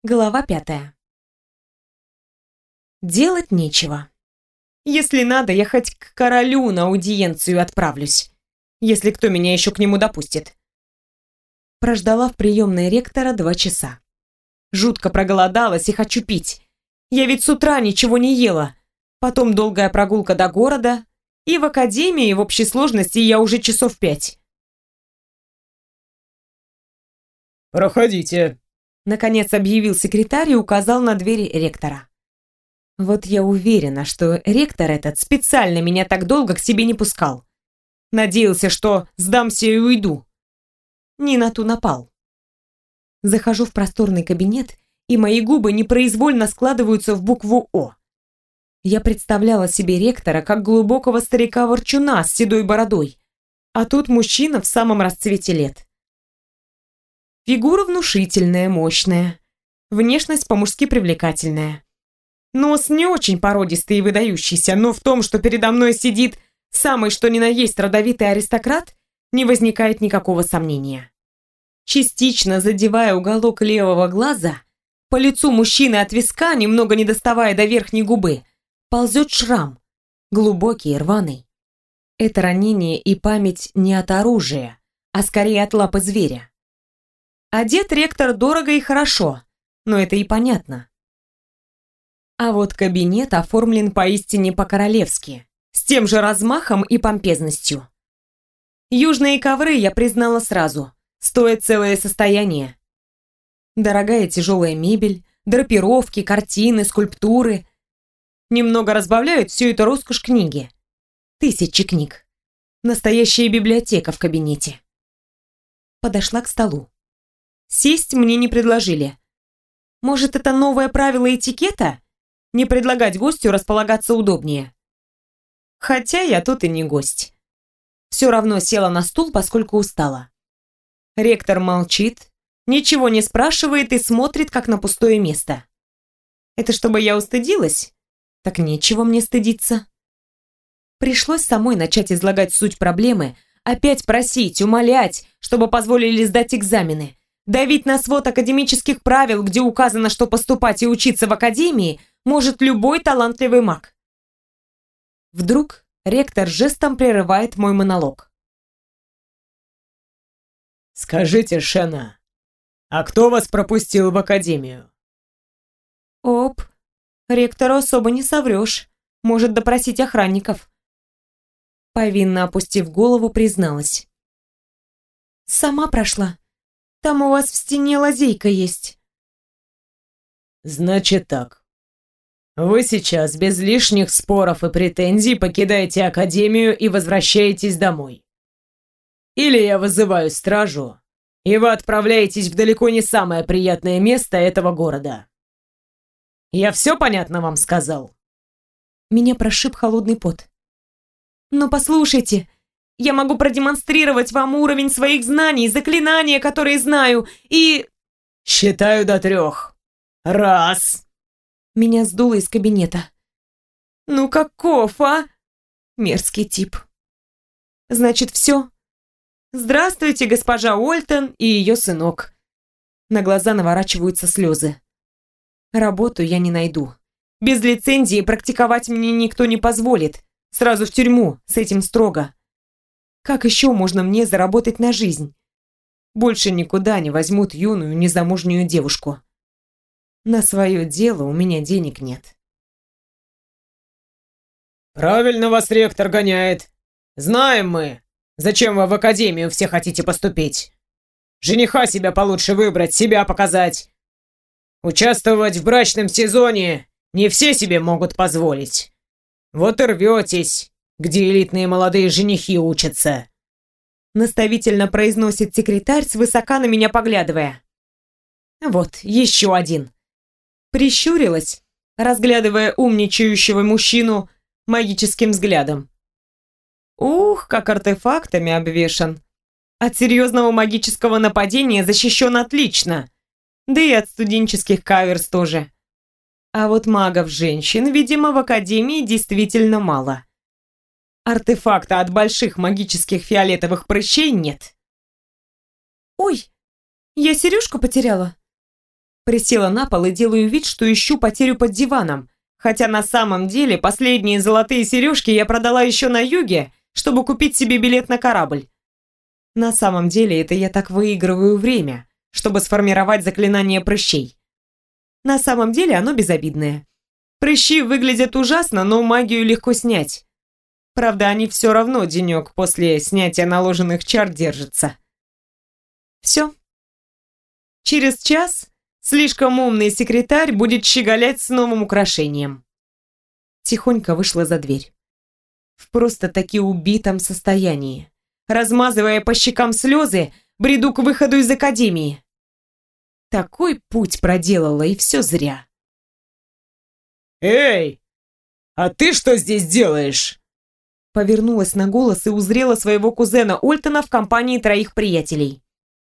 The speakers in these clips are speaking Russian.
Глава 5. Делать нечего. Если надо, я хоть к королю на аудиенцию отправлюсь, если кто меня еще к нему допустит. Прождала в приемной ректора 2 часа. Жутко проголодалась и хочу пить. Я ведь с утра ничего не ела. Потом долгая прогулка до города. И в академии в общей сложности я уже часов 5. «Проходите», — наконец объявил секретарь и указал на дверь ректора. Вот я уверена, что ректор этот специально меня так долго к себе не пускал. Надеялся, что сдамся и уйду. Не на ту напал. Захожу в просторный кабинет, и мои губы непроизвольно складываются в букву «О». Я представляла себе ректора как глубокого старика-ворчуна с седой бородой, а тут мужчина в самом расцвете лет. Фигура внушительная, мощная, внешность по-мужски привлекательная. Нос не очень породистый и выдающийся, но в том, что передо мной сидит самый что ни на есть родовитый аристократ, не возникает никакого сомнения. Частично задевая уголок левого глаза, по лицу мужчины от виска, немного не доставая до верхней губы, ползет шрам, глубокий и рваный. Это ранение и память не от оружия, а скорее от лапы зверя. Одет ректор дорого и хорошо, но это и понятно. А вот кабинет оформлен поистине по-королевски, с тем же размахом и помпезностью. Южные ковры я признала сразу, стоят целое состояние. Дорогая тяжелая мебель, драпировки, картины, скульптуры. Немного разбавляют всю эту роскошь книги. 1000 книг. Настоящая библиотека в кабинете. Подошла к столу. Сесть мне не предложили. Может, это новое правило этикета? Не предлагать гостю располагаться удобнее. Хотя я тут и не гость. Все равно села на стул, поскольку устала. Ректор молчит, ничего не спрашивает и смотрит, как на пустое место. Это чтобы я устыдилась? Так нечего мне стыдиться. Пришлось самой начать излагать суть проблемы, опять просить, умолять, чтобы позволили сдать экзамены. Давить на свод академических правил, где указано, что поступать и учиться в академии может любой талантливый маг. Вдруг ректор жестом прерывает мой монолог. «Скажите, Шена, а кто вас пропустил в академию?» Оп, ректору особо не соврешь. Может допросить охранников. Повинно опустив голову, призналась. Сама прошла. Там у вас в стене лазейка есть. «Значит так. Вы сейчас без лишних споров и претензий покидаете академию и возвращаетесь домой. Или я вызываю стражу, и вы отправляетесь в далеко не самое приятное место этого города. Я все понятно вам сказал?» Меня прошиб холодный пот. Но послушайте, я могу продемонстрировать вам уровень своих знаний, заклинания, которые знаю, и... «Считаю до 3. Раз!» Меня сдуло из кабинета. Ну каков, а? Мерзкий тип. Значит, все. Здравствуйте, госпожа Ольтон и ее сынок. На глаза наворачиваются слезы. Работу я не найду. Без лицензии практиковать мне никто не позволит. Сразу в тюрьму, с этим строго. Как еще можно мне заработать на жизнь? Больше никуда не возьмут юную незамужнюю девушку. На свое дело у меня денег нет. «Правильно вас ректор гоняет. Знаем мы, зачем вы в академию все хотите поступить. Жениха себя получше выбрать, себя показать. Участвовать в брачном сезоне не все себе могут позволить. Вот и рветесь, где элитные молодые женихи учатся», наставительно произносит секретарь, свысока на меня поглядывая. Вот, еще один. Прищурилась, разглядывая умничающего мужчину магическим взглядом. Ух, как артефактами обвешан. От серьезного магического нападения защищен отлично. Да и от студенческих каверс тоже. А вот магов-женщин, видимо, в академии действительно мало. Артефакта от больших магических фиолетовых прыщей нет. Ой, я сережку потеряла. Присела на пол и делаю вид, что ищу потерю под диваном, хотя на самом деле последние золотые сережки я продала еще на юге, чтобы купить себе билет на корабль. На самом деле это я так выигрываю время, чтобы сформировать заклинание прыщей. На самом деле оно безобидное. Прыщи выглядят ужасно, но магию легко снять. Правда, они все равно денек после снятия наложенных чар держатся. Все. Через час слишком умный секретарь будет щеголять с новым украшением. Тихонько вышла за дверь. В просто-таки убитом состоянии. Размазывая по щекам слезы, бреду к выходу из академии. Такой путь проделала, и все зря. «Эй, а ты что здесь делаешь?» Повернулась на голос и узрела своего кузена Ольтона в компании троих приятелей.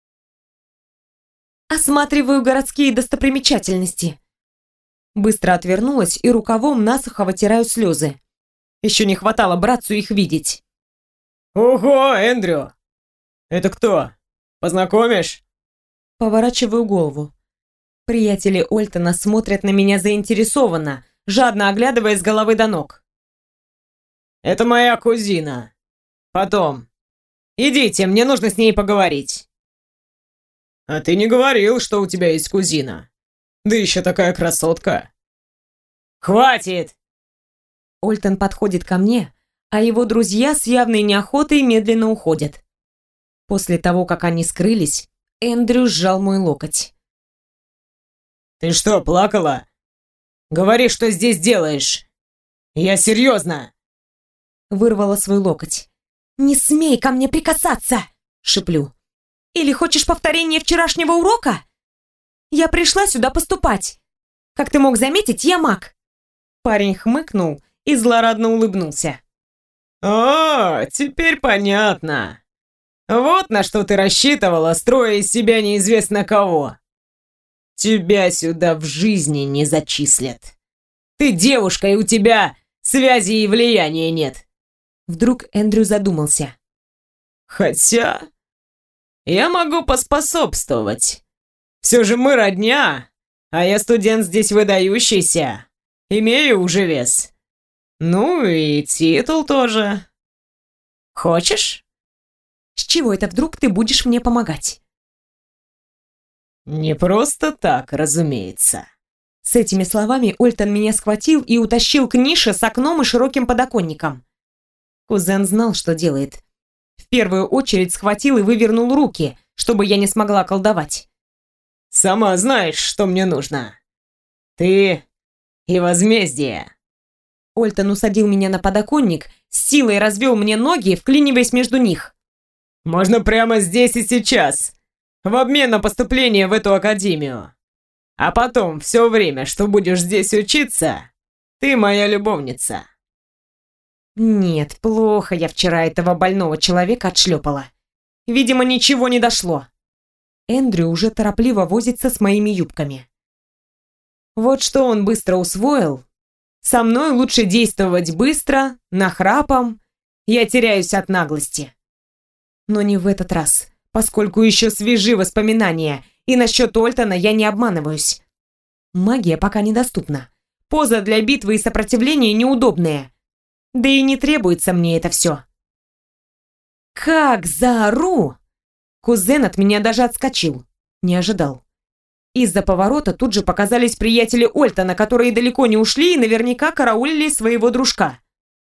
«Осматриваю городские достопримечательности». Быстро отвернулась и рукавом насухо вытираю слезы. Еще не хватало братцу их видеть. «Ого, Эндрю! Это кто? Познакомишь?» Поворачиваю голову. Приятели Ольтона смотрят на меня заинтересованно, жадно оглядывая с головы до ног. «Это моя кузина. Потом. Идите, мне нужно с ней поговорить». «А ты не говорил, что у тебя есть кузина. Да еще такая красотка». «Хватит!» Ольтон подходит ко мне, а его друзья с явной неохотой медленно уходят. После того, как они скрылись, Эндрю сжал мой локоть. «Ты что, плакала? Говори, что здесь делаешь. Я серьезно!» Вырвала свой локоть. «Не смей ко мне прикасаться!» — шеплю. «Или хочешь повторение вчерашнего урока? Я пришла сюда поступать. Как ты мог заметить, я маг». Парень хмыкнул и злорадно улыбнулся. «О, теперь понятно. Вот на что ты рассчитывала, строя из себя неизвестно кого. Тебя сюда в жизни не зачислят. Ты девушка, и у тебя связи и влияния нет». Вдруг Эндрю задумался. «Хотя я могу поспособствовать. Все же мы родня, а я студент здесь выдающийся. Имею уже вес. Ну и титул тоже. Хочешь?» «С чего это вдруг ты будешь мне помогать?» «Не просто так, разумеется». С этими словами Ольтон меня схватил и утащил к нише с окном и широким подоконником. Кузен знал, что делает. В первую очередь схватил и вывернул руки, чтобы я не смогла колдовать. «Сама знаешь, что мне нужно. Ты и возмездие». Ольтон усадил меня на подоконник, с силой развел мне ноги, вклиниваясь между них. «Можно прямо здесь и сейчас, в обмен на поступление в эту академию. А потом, все время, что будешь здесь учиться, ты моя любовница». Нет, плохо я вчера этого больного человека отшлепала. Видимо, ничего не дошло. Эндрю уже торопливо возится с моими юбками. Вот что он быстро усвоил. Со мной лучше действовать быстро, нахрапом. Я теряюсь от наглости. Но не в этот раз, поскольку еще свежи воспоминания, и насчет Ольтона я не обманываюсь. Магия пока недоступна. Поза для битвы и сопротивления неудобная. Да и не требуется мне это все. Как заору! Кузен от меня даже отскочил. Не ожидал. Из-за поворота тут же показались приятели Ольтона, которые далеко не ушли и наверняка караулили своего дружка.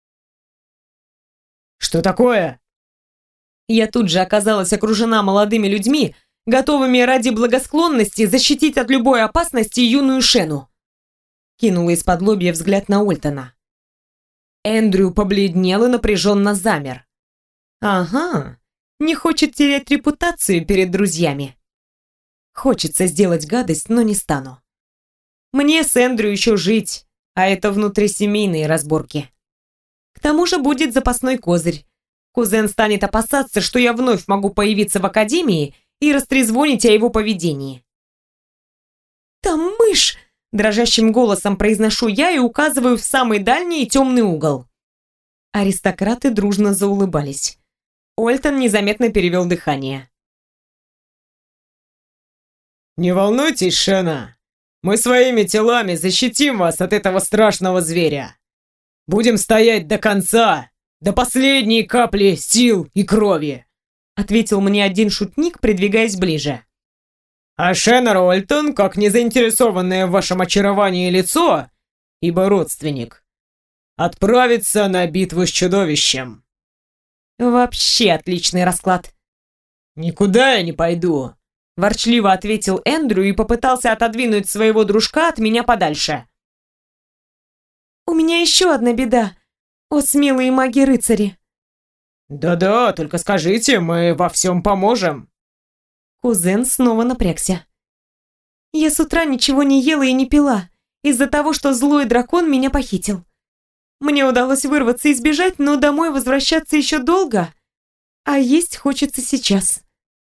«Что такое?» Я тут же оказалась окружена молодыми людьми, готовыми ради благосклонности защитить от любой опасности юную Шену. Кинула из-под лобья взгляд на Ольтона. Эндрю побледнел и напряженно замер. Ага, не хочет терять репутацию перед друзьями. Хочется сделать гадость, но не стану. Мне с Эндрю еще жить, а это внутрисемейные разборки. К тому же будет запасной козырь. Кузен станет опасаться, что я вновь могу появиться в академии и растрезвонить о его поведении. «Там мышь!» – дрожащим голосом произношу я и указываю в самый дальний и темный угол. Аристократы дружно заулыбались. Ольтон незаметно перевел дыхание. «Не волнуйтесь, Шена, Мы своими телами защитим вас от этого страшного зверя. Будем стоять до конца, до последней капли сил и крови», — ответил мне один шутник, придвигаясь ближе. «А Шеннер Ольтон, как незаинтересованное в вашем очаровании лицо, ибо родственник, отправится на битву с чудовищем». Вообще отличный расклад. «Никуда я не пойду», — ворчливо ответил Эндрю и попытался отодвинуть своего дружка от меня подальше. «У меня еще одна беда, о смелые маги-рыцари». «Да-да, только скажите, мы во всем поможем». Кузен снова напрягся. «Я с утра ничего не ела и не пила, из-за того, что злой дракон меня похитил. Мне удалось вырваться и сбежать, но домой возвращаться еще долго, а есть хочется сейчас».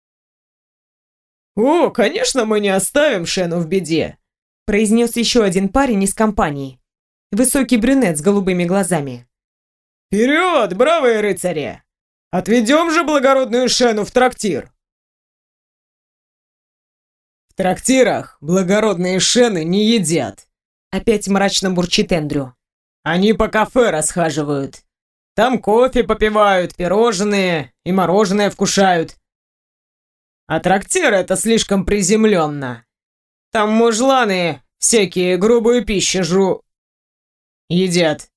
«О, конечно, мы не оставим Шену в беде», — произнес еще один парень из компании. Высокий брюнет с голубыми глазами. «Вперед, бравые рыцари! Отведем же благородную Шену в трактир!» «В трактирах благородные Шены не едят», — опять мрачно бурчит Эндрю. «Они по кафе расхаживают. Там кофе попивают, пирожные и мороженое вкушают. А трактир это слишком приземленно. Там мужланы всякие грубую пищу едят».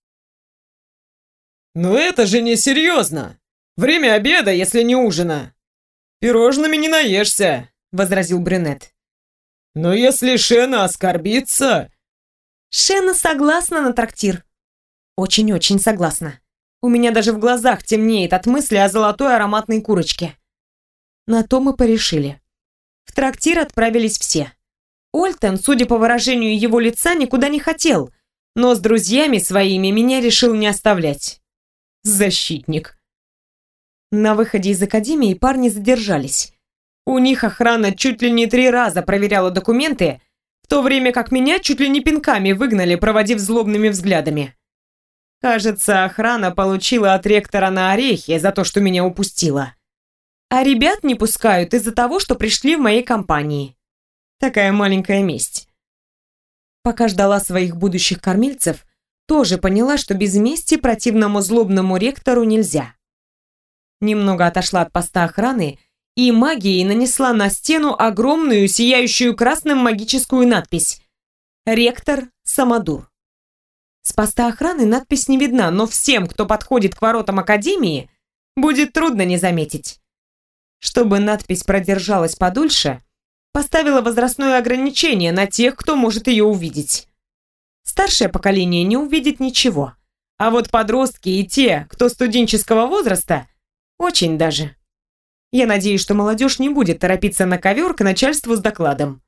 «Но это же не серьезно. Время обеда, если не ужина. Пирожными не наешься», — возразил брюнет. «Но если Шена оскорбится...» «Шена согласна на трактир. Очень-очень согласна. У меня даже в глазах темнеет от мысли о золотой ароматной курочке». На то мы порешили. В трактир отправились все. Ольтон, судя по выражению его лица, никуда не хотел, но с друзьями своими меня решил не оставлять. Защитник. На выходе из академии парни задержались. У них охрана чуть ли не 3 раза проверяла документы, в то время как меня чуть ли не пинками выгнали, проводив злобными взглядами. Кажется, охрана получила от ректора на орехи за то, что меня упустила. А ребят не пускают из-за того, что пришли в моей компании. Такая маленькая месть. Пока ждала своих будущих кормильцев, тоже поняла, что без мести противному злобному ректору нельзя. Немного отошла от поста охраны и магией нанесла на стену огромную, сияющую красным магическую надпись «Ректор Самодур». С поста охраны надпись не видна, но всем, кто подходит к воротам академии, будет трудно не заметить. Чтобы надпись продержалась подольше, поставила возрастное ограничение на тех, кто может ее увидеть. Старшее поколение не увидит ничего, а вот подростки и те, кто студенческого возраста, очень даже. Я надеюсь, что молодежь не будет торопиться на ковер к начальству с докладом.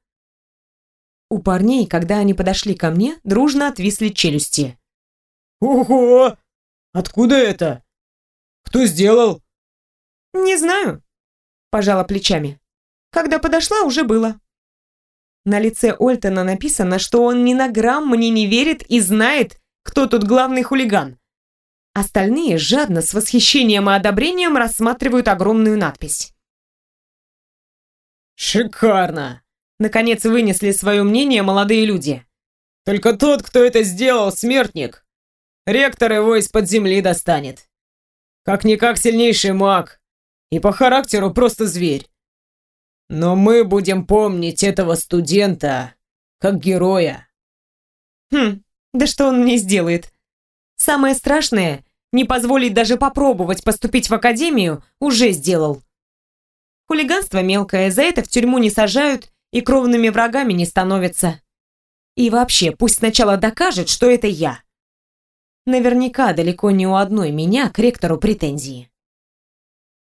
У парней, когда они подошли ко мне, дружно отвисли челюсти. «Ого! Откуда это? Кто сделал?» «Не знаю», – пожала плечами. «Когда подошла, уже было». На лице Ольтона написано, что он ни на грамм мне не верит и знает, кто тут главный хулиган. Остальные жадно, с восхищением и одобрением рассматривают огромную надпись. «Шикарно!» Наконец вынесли свое мнение молодые люди. «Только тот, кто это сделал, смертник. Ректор его из-под земли достанет. Как-никак сильнейший маг. И по характеру просто зверь. Но мы будем помнить этого студента как героя». Да что он мне сделает? Самое страшное, не позволить даже попробовать поступить в академию, уже сделал. Хулиганство мелкое, за это в тюрьму не сажают и кровными врагами не становятся. И вообще, пусть сначала докажет, что это я. Наверняка далеко не у одной меня к ректору претензии.